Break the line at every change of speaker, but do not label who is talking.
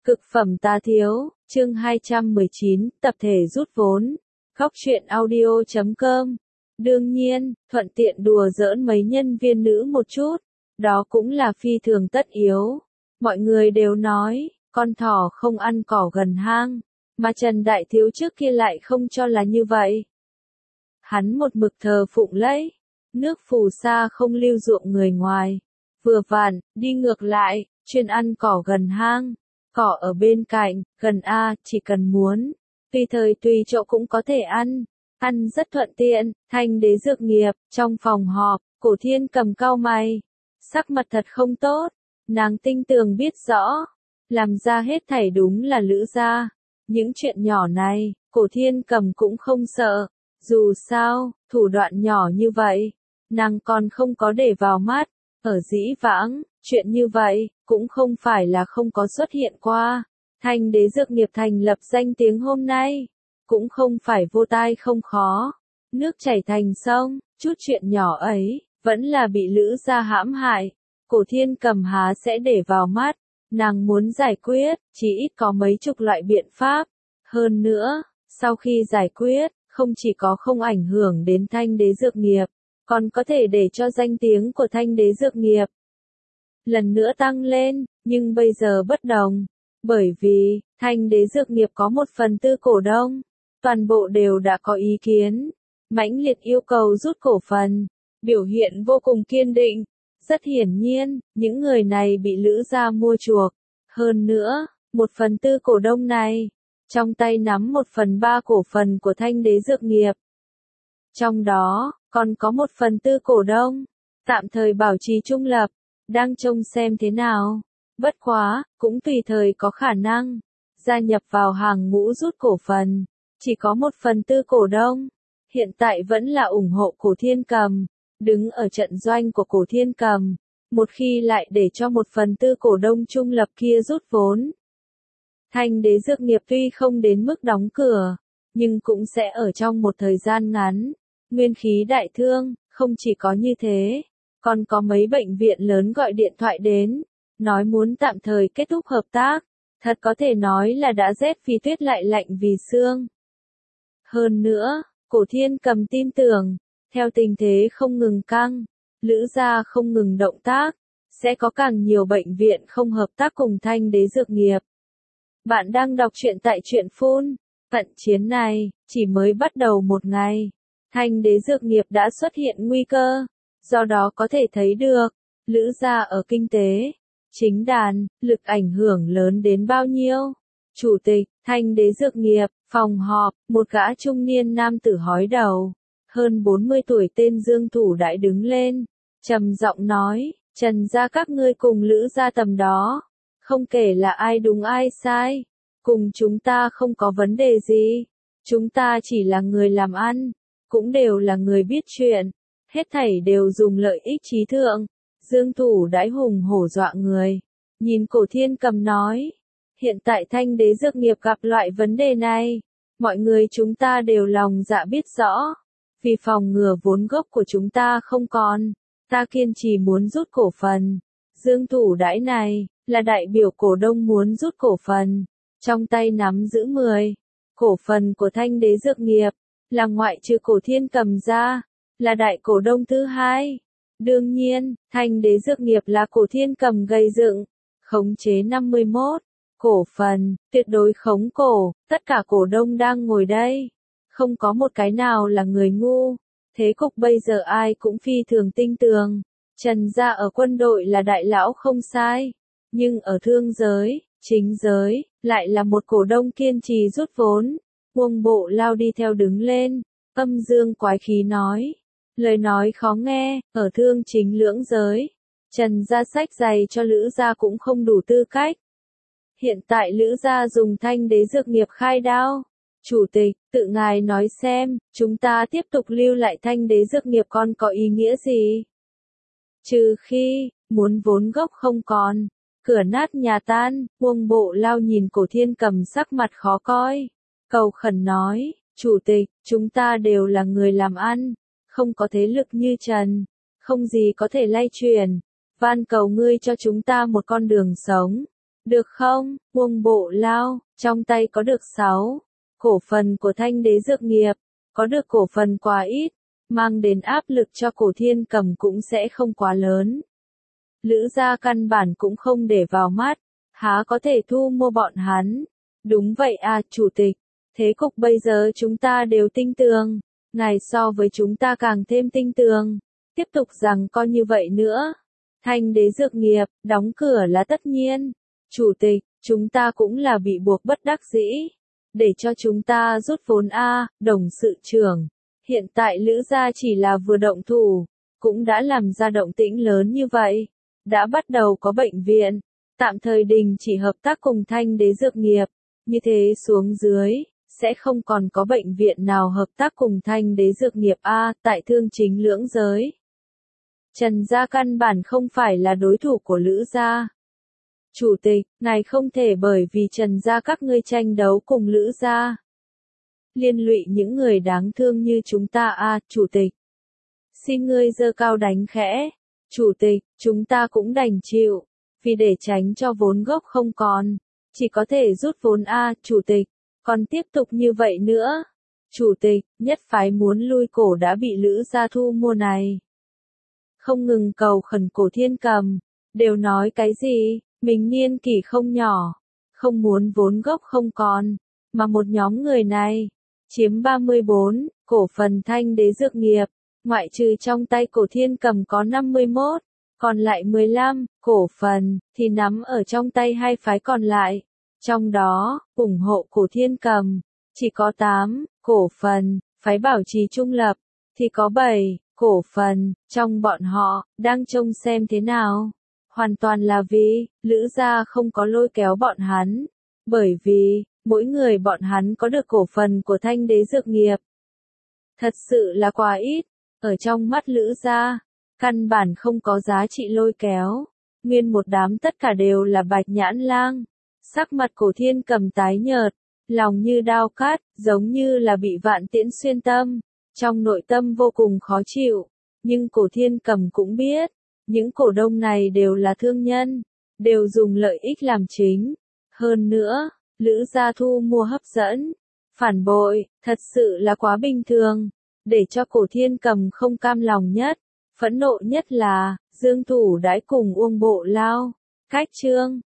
Cực phẩm tá thiếu, chương 219, tập thể rút vốn. Góc truyện audio.com. Đương nhiên, thuận tiện đùa giỡn mấy nhân viên nữ một chút, đó cũng là phi thường tất yếu. Mọi người đều nói, con thỏ không ăn cỏ gần hang, mà Trần Đại Thiếu trước kia lại không cho là như vậy. Hắn một mực thờ phụng lấy, nước phù sa không lưu ruộng người ngoài, vừa vặn, đi ngược lại, chuyên ăn cỏ gần hang. Cỏ ở bên cạnh, gần A, chỉ cần muốn, tùy thời tùy chỗ cũng có thể ăn rất thuận tiện. Thanh Đế Dược Nghiệp, trong phòng họp, Cổ Thiên Cầm cau mày, sắc mặt thật không tốt, nàng tinh tường biết rõ, làm ra hết thảy đúng là Lữ gia. Những chuyện nhỏ này, Cổ Thiên Cầm cũng không sợ, dù sao, thủ đoạn nhỏ như vậy, nàng còn không có để vào mắt. Ở dĩ vãng, chuyện như vậy, cũng không phải là không có xuất hiện qua. Thanh Đế Dược Nghiệp thành lập danh tiếng hôm nay, cũng không phải vô tai không khó. Nước chảy thành sông, chút chuyện nhỏ ấy, vẫn là bị Lữ gia hãm hại. Cổ Thiên Cầm há sẽ để vào mắt, nàng muốn giải quyết, chỉ ít có mấy chục loại biện pháp. Hơn nữa, sau khi giải quyết, không chỉ có không ảnh hưởng đến Thanh Đế Dược Nghiệp, còn có thể để cho danh tiếng của Thanh Đế Dược Nghiệp lần nữa tăng lên, nhưng bây giờ bất đồng, bởi vì Thanh Đế Dược Nghiệp có 1/4 cổ đông, toàn bộ đều đã có ý kiến, mãnh liệt yêu cầu rút cổ phần, biểu hiện vô cùng kiên định. Rất hiển nhiên, những người này bị Lữ gia mua chuộc, hơn nữa, 1/4 cổ đông này, trong tay nắm 1/3 cổ phần của Thanh Đế Dược Nghiệp. Trong đó, còn có 1/4 cổ đông, tạm thời bảo trì trung lập, đang trông xem thế nào. Bất quá, cũng tùy thời có khả năng gia nhập vào hàng ngũ rút cổ phần. Chỉ có 1/4 cổ đông, hiện tại vẫn là ủng hộ Cổ Thiên Cầm, đứng ở trận doanh của Cổ Thiên Cầm. Một khi lại để cho 1/4 cổ đông trung lập kia rút vốn, Thanh Đế Dược Nghiệp tuy không đến mức đóng cửa, nhưng cũng sẽ ở trong một thời gian ngắn nguyên khí đại thương. Không chỉ có như thế, còn có mấy bệnh viện lớn gọi điện thoại đến, nói muốn tạm thời kết thúc hợp tác, thật có thể nói là đã rét vì tuyết lại lạnh vì xương. Hơn nữa, Cổ Thiên Cầm tin tưởng, theo tình thế không ngừng căng, Lữ gia không ngừng động tác, sẽ có càng nhiều bệnh viện không hợp tác cùng Thanh Đế Dược Nghiệp. Bạn đang đọc truyện tại truyện Phun. Trận chiến này, chỉ mới bắt đầu một ngày, Thanh Đế Dược Nghiệp đã xuất hiện nguy cơ, do đó có thể thấy được, Lữ gia ở kinh tế, chính đàn, lực ảnh hưởng lớn đến bao nhiêu. Chủ tịch, Thanh Đế Dược Nghiệp, phòng họp, một gã trung niên nam tử hói đầu, hơn 40 tuổi tên Dương Thủ Đãi đứng lên, trầm giọng nói, Trần gia các ngươi cùng Lữ gia tầm đó, không kể là ai đúng ai sai, cùng chúng ta không có vấn đề gì, chúng ta chỉ là người làm ăn, cũng đều là người biết chuyện, hết thảy đều dùng lợi ích trí thượng. Dương Thủ Đãi hùng hổ dọa người, nhìn Cổ Thiên Cầm nói, hiện tại Thanh Đế Dược Nghiệp gặp loại vấn đề này, mọi người chúng ta đều lòng dạ biết rõ, vì phòng ngừa vốn gốc của chúng ta không còn, ta kiên trì muốn rút cổ phần. Dương Thủ Đãi này, là đại biểu cổ đông muốn rút cổ phần, trong tay nắm giữ 10 cổ phần của Thanh Đế Dược Nghiệp, là ngoại trừ Cổ Thiên Cầm ra, là đại cổ đông thứ hai. Đương nhiên, Thanh Đế Dược Nghiệp là Cổ Thiên Cầm gây dựng, khống chế 51 cổ phần, tuyệt đối khống cổ, tất cả cổ đông đang ngồi đây, không có một cái nào là người ngu. Thế cục bây giờ ai cũng phi thường tinh tường, Trần gia ở quân đội là đại lão không sai, nhưng ở thương giới, chính giới, lại là một cổ đông kiên trì rút vốn. Uông Bộ Lao đi theo đứng lên, âm dương quái khí nói, lời nói khó nghe, ở thương chính lưỡng giới, Trần gia sách giày cho Lữ gia cũng không đủ tư cách. Hiện tại Lữ gia dùng Thanh Đế Dược Nghiệp khai đao. Chủ tịch, tự ngài nói xem, chúng ta tiếp tục lưu lại Thanh Đế Dược Nghiệp còn có ý nghĩa gì? Trừ khi, muốn vốn gốc không còn, cửa nát nhà tan. Uông Bộ Lao nhìn Cổ Thiên Cầm sắc mặt khó coi, cầu khẩn nói, chủ tịch, chúng ta đều là người làm ăn, không có thế lực như Trần, không gì có thể lay truyền, van cầu ngươi cho chúng ta một con đường sống. Được không, Uông Bộ Lao, trong tay có được 6 cổ phần của Thanh Đế Dược Nghiệp, có được cổ phần quá ít, mang đến áp lực cho Cổ Thiên Cầm cũng sẽ không quá lớn. Lữ gia căn bản cũng không để vào mắt, há có thể thu mua bọn hắn. Đúng vậy à, chủ tịch, thế cục bây giờ chúng ta đều tinh tường, ngài so với chúng ta càng thêm tinh tường, tiếp tục rằng coi như vậy nữa. Thanh Đế Dược Nghiệp, đóng cửa là tất nhiên. Chủ tịch, chúng ta cũng là bị buộc bất đắc dĩ. Để cho chúng ta rút vốn a, đồng sự trưởng. Hiện tại Lữ gia chỉ là vừa động thủ, cũng đã làm ra động tĩnh lớn như vậy. Đã bắt đầu có bệnh viện, tạm thời đình chỉ hợp tác cùng Thanh Đế Dược Nghiệp. Như thế xuống dưới, sẽ không còn có bệnh viện nào hợp tác cùng Thanh Đế Dược Nghiệp a, tại thương chính lưỡng giới. Trần gia căn bản không phải là đối thủ của Lữ gia. Chủ tịch, ngài không thể bởi vì Trần gia các ngươi tranh đấu cùng Lữ gia. Liên lụy những người đáng thương như chúng ta a, chủ tịch. Xin ngươi giơ cao đánh khẽ. Chủ tịch, chúng ta cũng đành chịu. Vì để tránh cho vốn gốc không còn, chỉ có thể rút vốn a, chủ tịch. Còn tiếp tục như vậy nữa. Chủ tịch, nhất phái muốn lui cổ đã bị Lữ gia thu mua này. Không ngừng cầu khẩn Cổ Thiên Cầm, đều nói cái gì, mình niên kỷ không nhỏ, không muốn vốn gốc không còn, mà một nhóm người này, chiếm 34, cổ phần Thanh Đế Dược Nghiệp, ngoại trừ trong tay Cổ Thiên Cầm có 51, còn lại 15, cổ phần, thì nắm ở trong tay hai phái còn lại. Trong đó, ủng hộ Cổ Thiên Cầm, chỉ có 8, cổ phần, phái bảo trì trung lập, thì có 7, cổ phần, trong bọn họ, đang trông xem thế nào. Hoàn toàn là vì, Lữ gia không có lôi kéo bọn hắn. Bởi vì, mỗi người bọn hắn có được cổ phần của Thanh Đế Dược Nghiệp. Thật sự là quá ít, ở trong mắt Lữ gia, căn bản không có giá trị lôi kéo. Nguyên một đám tất cả đều là bạch nhãn lang. Sắc mặt Cổ Thiên Cầm tái nhợt, lòng như đao cắt, giống như là bị vạn tiễn xuyên tâm. Trong nội tâm vô cùng khó chịu, nhưng Cổ Thiên Cầm cũng biết, những cổ đông này đều là thương nhân, đều dùng lợi ích làm chính. Hơn nữa, Lữ gia thu mua hấp dẫn, phản bội, thật sự là quá bình thường. Để cho Cổ Thiên Cầm không cam lòng nhất, phẫn nộ nhất là, Dương Thủ đãi cùng Uông Bộ Lao. Cách chương